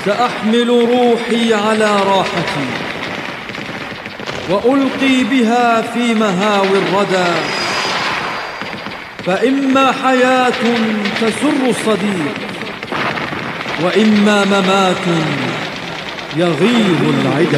سأحمل روحي على راحتي وألقي بها في مهاوي الردى، فإما حياة تسر الصديق وإما ممات يغيظ العدا.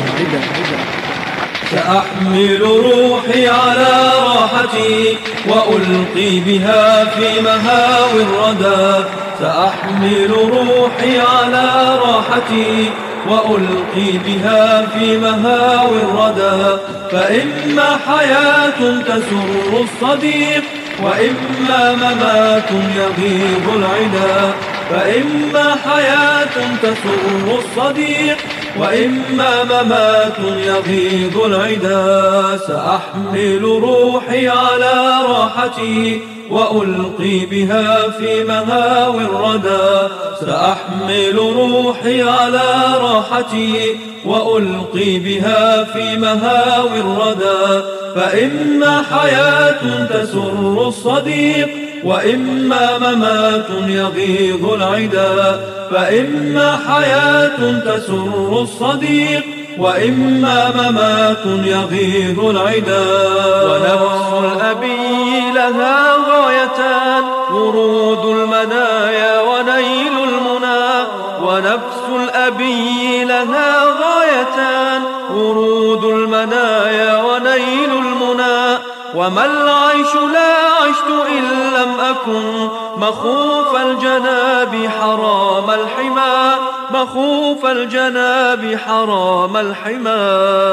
سأحمل روحي على راحتي وألقي بها في مهاوي الردى، سأحمل روحي على راحتي وألقي بها في مهاوي الردى، فإما حياة تسر الصديق وإما ممات يغيظ العدا، فإما حياة تسر الصديق وإما ممات يغيظ العدا. سأحمل روحي على راحتي وألقي بها في مهاوي الردى، سأحمل روحي على راحتي وألقي بها في مهاوي الردى، فإما حياة تسر الصديق وإما ممات يغيظ العدا، فإما حياة تسر الصديق وإما ممات يغيظ العدا. ونفس الأبي لها غايتان، ورود المنايا ونيل المنى، ونفس الأبي لها غايتان، ورود المنايا ونيل المنى، وما العيش لا عشت إن لم أكن مخوف الجناب حرام الحمى، مخوف الجناب حرام الحمى.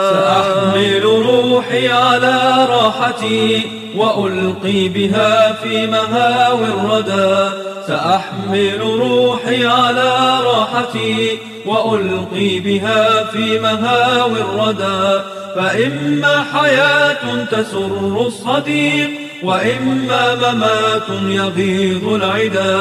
سأحمل روحي على راحتي وألقي بها في مهاوي الردى، سأحمل روحي على راحتي وألقي بها في مهاوي الردى، فإما حياة تسر الصديق وإما ممات يغيظ العدا،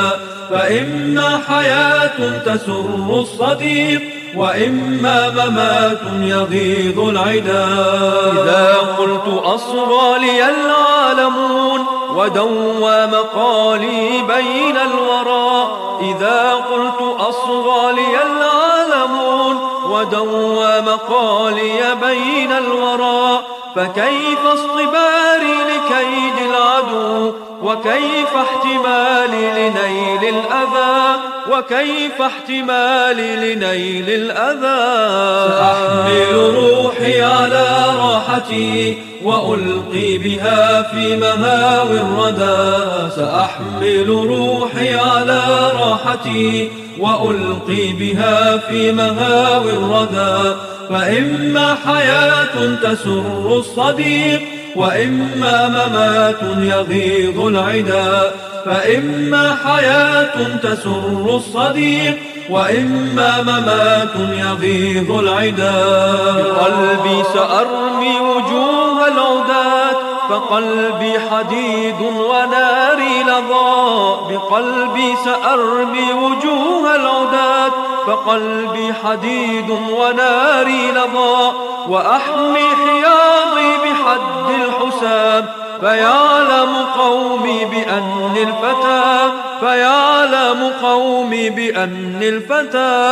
فإما حياة تسر الصديق وإما ممات يغيظ العدا. إذا قلت أصغى لي العالمون ودوى مقالي بين الورى، إذا قلت أصغى لي العالمون ودوى مقالي بين الورى، فكيف اصطباري لكيد العدو وكيف احتمالي لنيل الأذى، وكيف احتمالي لنيل الأذى. سأحمل روحي على راحتي وألقي بها في مهاوي الردى، سأحمل روحي على راحتي وألقي بها في مهاوي الردى، فإما حياة تسر الصديق وإما ممات يغيظ العدا، فإما حياة تسر الصديق وإما ممات يغيظ العدا. بقلبي سأرمي وجوه العداة، فقلبي حديد وناري لظى، بقلبي سأرمي وجوه العداة، فقلبي حديد وناري لظى، وأحمي حياضي بحد الحساب، فيعلم قومي بأن الفتى، فيعلم قومي بأن الفتى.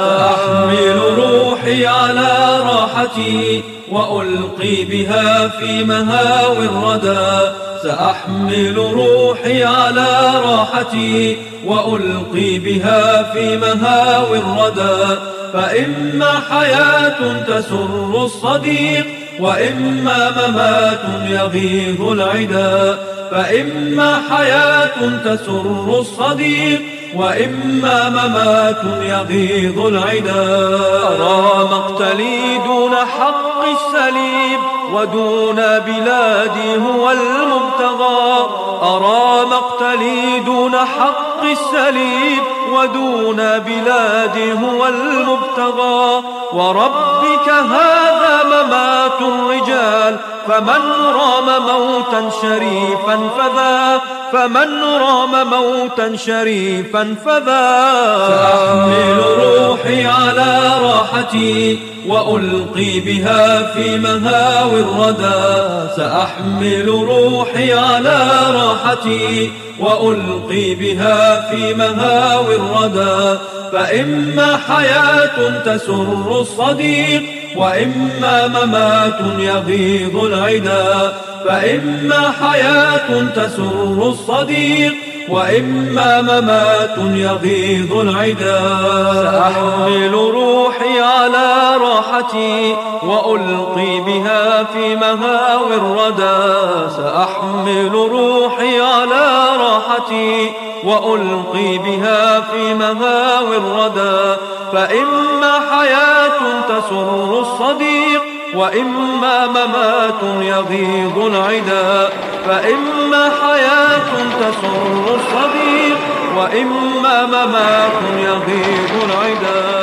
سأحمل روحي على راحتي وألقي بها في مهاوي الردى، سأحمل روحي على راحتي وألقي بها في مهاوي الردى، فإما حياة تسر الصديق وإما ممات يغيظ العدا، فإما حياة تسر الصديق وإما ممات يغيظ العدا. أرى مقتلي دون حق السليب ودون بلادي هو المبتغى، أرى مقتلي دون حق السليب ودون بلادي هو المبتغى، وربك هذا ممات الرجال، فمن رام موتا شريفا فذا، فمن رام موتا شريفا فذا. سأحمل روحي على راحتي وألقي بها في مهاوي الردى، سأحمل روحي على راحتي وألقي بها في مهاوي الردى. فإما حياة تسر الصديق وإما ممات يغيظ العدا، فإما حياة تسر الصديق وإما ممات يغيظ العدا. سأحمل روحي على راحتي وألقي بها في مهاوي الردى، سأحمل روحي على راحتي وألقي بها في مهاوي الردى. فإما حياة تسر الصديق وإما ممات يغيظ العدا، فإما حياة تسر الصديق وإما ممات يغيظ العدا.